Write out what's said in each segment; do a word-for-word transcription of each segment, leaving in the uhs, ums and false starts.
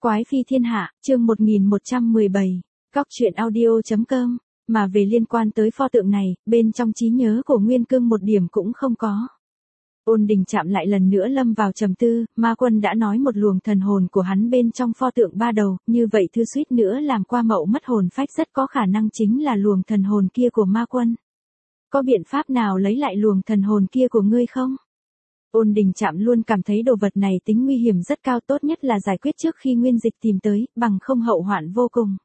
Quái phi thiên hạ, chương một nghìn một trăm mười bảy, Cóc truyện audio.com, mà về liên quan tới pho tượng này, bên trong trí nhớ của Nguyên Cương một điểm cũng không có. Ôn Đình Trạm lại lần nữa lâm vào trầm tư, Ma Quân đã nói một luồng thần hồn của hắn bên trong pho tượng ba đầu, như vậy thư suýt nữa làm qua mậu mất hồn phách rất có khả năng chính là luồng thần hồn kia của Ma Quân. Có biện pháp nào lấy lại luồng thần hồn kia của ngươi không? Ôn Đình Trạm luôn cảm thấy đồ vật này tính nguy hiểm rất cao, tốt nhất là giải quyết trước khi Nguyên Dịch tìm tới, bằng không hậu hoạn vô cùng.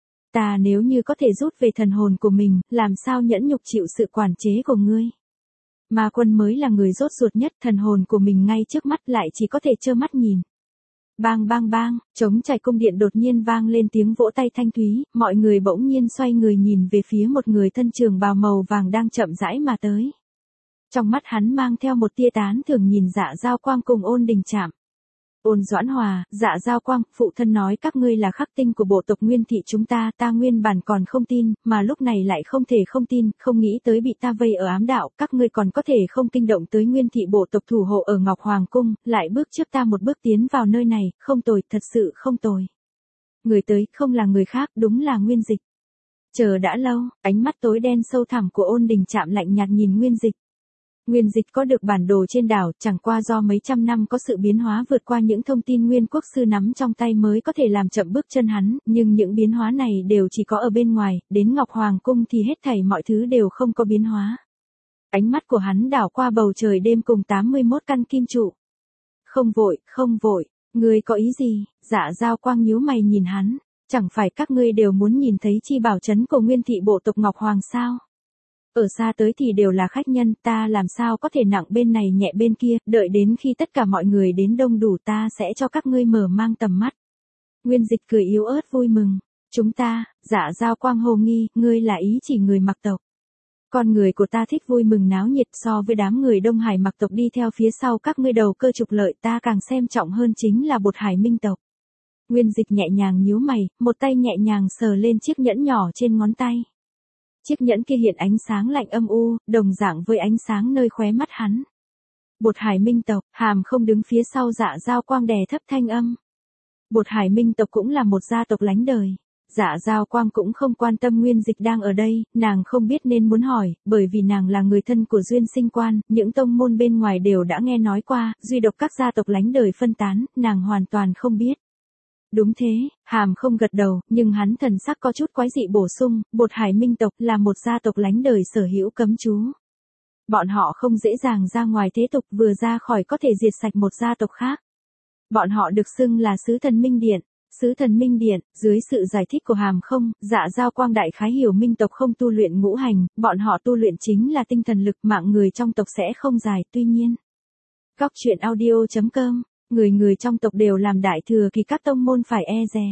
Ta nếu như có thể rút về thần hồn của mình, làm sao nhẫn nhục chịu sự quản chế của ngươi? Ma Quân mới là người rốt ruột nhất, thần hồn của mình ngay trước mắt lại chỉ có thể trơ mắt nhìn. Bang bang bang, trống chài cung điện đột nhiên vang lên tiếng vỗ tay thanh thúy, mọi người bỗng nhiên xoay người nhìn về phía một người thân trường bào màu vàng đang chậm rãi mà tới. Trong mắt hắn mang theo một tia tán thưởng nhìn Dạ Giao Quang cùng Ôn Đình Trạm. Ôn Doãn Hòa, Dạ Giao Quang, phụ thân nói các ngươi là khắc tinh của bộ tộc Nguyên thị chúng ta, ta nguyên bản còn không tin, mà lúc này lại không thể không tin, không nghĩ tới bị ta vây ở ám đạo, các ngươi còn có thể không kinh động tới Nguyên thị bộ tộc thủ hộ ở Ngọc Hoàng Cung, lại bước trước ta một bước tiến vào nơi này, không tồi, thật sự không tồi. Người tới không là người khác, đúng là Nguyên Dịch. Chờ đã lâu, ánh mắt tối đen sâu thẳm của Ôn Đình Trạm lạnh nhạt nhìn Nguyên Dịch. Nguyên Dịch có được bản đồ trên đảo, chẳng qua do mấy trăm năm có sự biến hóa vượt qua những thông tin Nguyên Quốc sư nắm trong tay mới có thể làm chậm bước chân hắn, nhưng những biến hóa này đều chỉ có ở bên ngoài, đến Ngọc Hoàng Cung thì hết thảy mọi thứ đều không có biến hóa. Ánh mắt của hắn đảo qua bầu trời đêm cùng tám mươi mốt căn kim trụ. Không vội, không vội, ngươi có ý gì? Dạ Giao Quang nhíu mày nhìn hắn, chẳng phải các ngươi đều muốn nhìn thấy chi bảo trấn của Nguyên thị bộ tộc Ngọc Hoàng sao? Ở xa tới thì đều là khách nhân, ta làm sao có thể nặng bên này nhẹ bên kia, đợi đến khi tất cả mọi người đến đông đủ ta sẽ cho các ngươi mở mang tầm mắt. Nguyên Dịch cười yếu ớt vui mừng. Chúng ta, Dạ Giao Quang hồ nghi, ngươi là ý chỉ người mặc tộc. Con người của ta thích vui mừng náo nhiệt, so với đám người Đông Hải mặc tộc đi theo phía sau các ngươi đầu cơ trục lợi, ta càng xem trọng hơn chính là Bột Hải Minh tộc. Nguyên Dịch nhẹ nhàng nhíu mày, một tay nhẹ nhàng sờ lên chiếc nhẫn nhỏ trên ngón tay. Chiếc nhẫn kia hiện ánh sáng lạnh âm u, đồng dạng với ánh sáng nơi khóe mắt hắn. Bột Hải Minh tộc, Hàm không đứng phía sau Dạ Giao Quang đè thấp thanh âm. Bột Hải Minh tộc cũng là một gia tộc lánh đời. Dạ Giao Quang cũng không quan tâm Nguyên Dịch đang ở đây, nàng không biết nên muốn hỏi, bởi vì nàng là người thân của Duyên Sinh Quan, những tông môn bên ngoài đều đã nghe nói qua, duy độc các gia tộc lánh đời phân tán, nàng hoàn toàn không biết. Đúng thế, Hàm không gật đầu, nhưng hắn thần sắc có chút quái dị bổ sung, Bột Hải Minh tộc là một gia tộc lánh đời sở hữu cấm chú. Bọn họ không dễ dàng ra ngoài thế tục, vừa ra khỏi có thể diệt sạch một gia tộc khác. Bọn họ được xưng là Sứ Thần Minh Điện. Sứ Thần Minh Điện, dưới sự giải thích của Hàm không, Dạ Giao Quang đại khái hiểu Minh tộc không tu luyện ngũ hành, bọn họ tu luyện chính là tinh thần lực, mạng người trong tộc sẽ không dài, tuy nhiên. Cóc truyện audio.com, người người trong tộc đều làm đại thừa thì các tông môn phải e dè.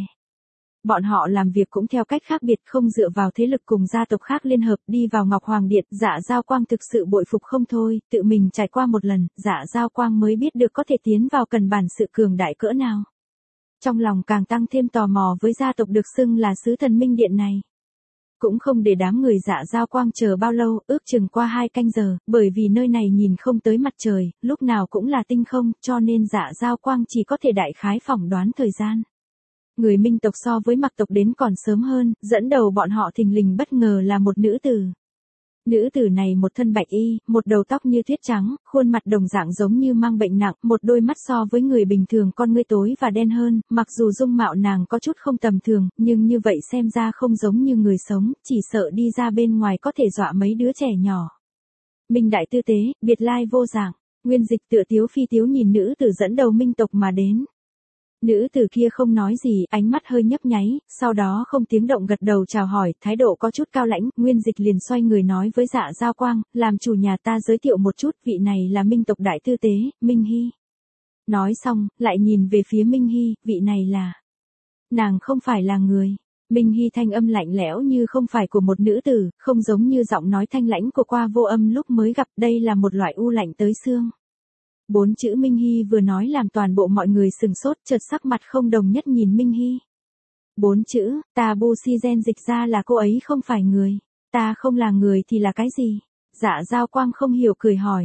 Bọn họ làm việc cũng theo cách khác biệt, không dựa vào thế lực cùng gia tộc khác liên hợp đi vào Ngọc Hoàng Điện. Dạ Giao Quang thực sự bội phục không thôi, tự mình trải qua một lần, Dạ Giao Quang mới biết được có thể tiến vào cần bản sự cường đại cỡ nào. Trong lòng càng tăng thêm tò mò với gia tộc được xưng là Sứ Thần Minh Điện này. Cũng không để đám người Dạ Giao Quang chờ bao lâu, ước chừng qua hai canh giờ, bởi vì nơi này nhìn không tới mặt trời, lúc nào cũng là tinh không, cho nên Dạ Giao Quang chỉ có thể đại khái phỏng đoán thời gian. Người Minh tộc so với Mặc tộc đến còn sớm hơn, dẫn đầu bọn họ thình lình bất ngờ là một nữ tử. Nữ tử này một thân bạch y, một đầu tóc như tuyết trắng, khuôn mặt đồng dạng giống như mang bệnh nặng, một đôi mắt so với người bình thường con ngươi tối và đen hơn, mặc dù dung mạo nàng có chút không tầm thường, nhưng như vậy xem ra không giống như người sống, chỉ sợ đi ra bên ngoài có thể dọa mấy đứa trẻ nhỏ. Minh đại tư tế, biệt lai vô dạng, Nguyên Dịch tựa tiếu phi tiếu nhìn nữ tử dẫn đầu Minh tộc mà đến. Nữ tử kia không nói gì, ánh mắt hơi nhấp nháy, sau đó không tiếng động gật đầu chào hỏi, thái độ có chút cao lãnh, Nguyên Dịch liền xoay người nói với Dạ Giao Quang, làm chủ nhà ta giới thiệu một chút, vị này là Minh tộc đại tư tế, Minh Hy. Nói xong, lại nhìn về phía Minh Hy, vị này là... Nàng không phải là người. Minh Hy thanh âm lạnh lẽo như không phải của một nữ tử, không giống như giọng nói thanh lãnh của Qua Vô Âm lúc mới gặp, đây là một loại u lạnh tới xương. Bốn chữ Minh Hy vừa nói làm toàn bộ mọi người sừng sốt, chợt sắc mặt không đồng nhất nhìn Minh Hy. Bốn chữ, ta Bu Si Gen dịch ra là cô ấy không phải người. Ta không là người thì là cái gì? Dạ Giao Quang không hiểu cười hỏi.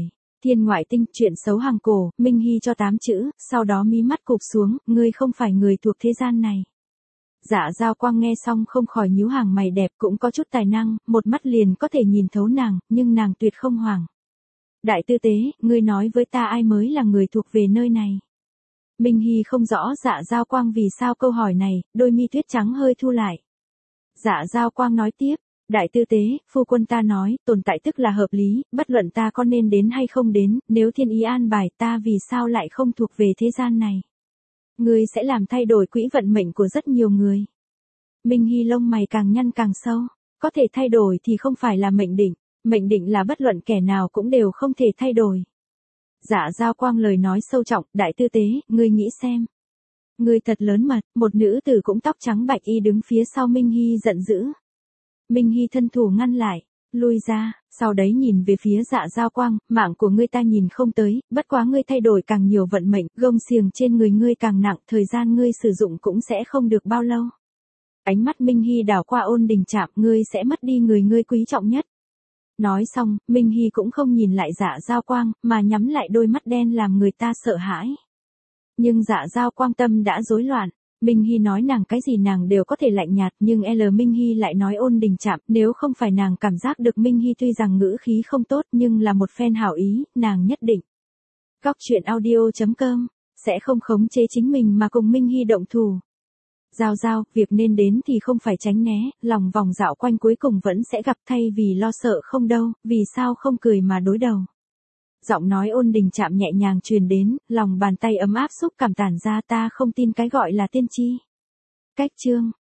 Thiên ngoại tinh, chuyện xấu hàng cổ, Minh Hy cho tám chữ, sau đó mí mắt cụp xuống, ngươi không phải người thuộc thế gian này. Dạ Giao Quang nghe xong không khỏi nhíu hàng mày đẹp, cũng có chút tài năng, một mắt liền có thể nhìn thấu nàng, nhưng nàng tuyệt không hoảng. Đại tư tế, ngươi nói với ta ai mới là người thuộc về nơi này. Minh Hy không rõ Dạ Giao Quang vì sao câu hỏi này, đôi mi tuyết trắng hơi thu lại. Dạ Giao Quang nói tiếp, đại tư tế, phu quân ta nói, tồn tại tức là hợp lý, bất luận ta có nên đến hay không đến, nếu thiên ý an bài ta vì sao lại không thuộc về thế gian này. Ngươi sẽ làm thay đổi quỹ vận mệnh của rất nhiều người. Minh Hy lông mày càng nhăn càng sâu, có thể thay đổi thì không phải là mệnh định, mệnh định là bất luận kẻ nào cũng đều không thể thay đổi. Dạ Giao Quang lời nói sâu trọng, đại tư tế, ngươi nghĩ xem. Ngươi thật lớn mật, một nữ tử cũng tóc trắng bạch y đứng phía sau Minh Hy giận dữ. Minh Hy thân thủ ngăn lại, lui ra, sau đấy nhìn về phía Dạ Giao Quang, mạng của ngươi ta nhìn không tới, bất quá ngươi thay đổi càng nhiều vận mệnh, gông xiềng trên người ngươi càng nặng, thời gian ngươi sử dụng cũng sẽ không được bao lâu. Ánh mắt Minh Hy đảo qua Ôn Đình Trạm, ngươi sẽ mất đi người ngươi quý trọng nhất. Nói xong, Minh Hy cũng không nhìn lại Dạ Giao Quang, mà nhắm lại đôi mắt đen làm người ta sợ hãi. Nhưng Dạ Giao Quang tâm đã rối loạn. Minh Hy nói nàng cái gì nàng đều có thể lạnh nhạt, nhưng L Minh Hy lại nói Ôn Đình Trạm, nếu không phải nàng cảm giác được Minh Hy tuy rằng ngữ khí không tốt nhưng là một phen hảo ý, nàng nhất định. Góc truyện audio chấm com sẽ không khống chế chính mình mà cùng Minh Hy động thủ. Giao Giao, việc nên đến thì không phải tránh né, lòng vòng dạo quanh cuối cùng vẫn sẽ gặp, thay vì lo sợ không đâu, vì sao không cười mà đối đầu. Giọng nói Ôn Đình Trạm nhẹ nhàng truyền đến, lòng bàn tay ấm áp xúc cảm tản ra, ta không tin cái gọi là tiên tri. Cách chương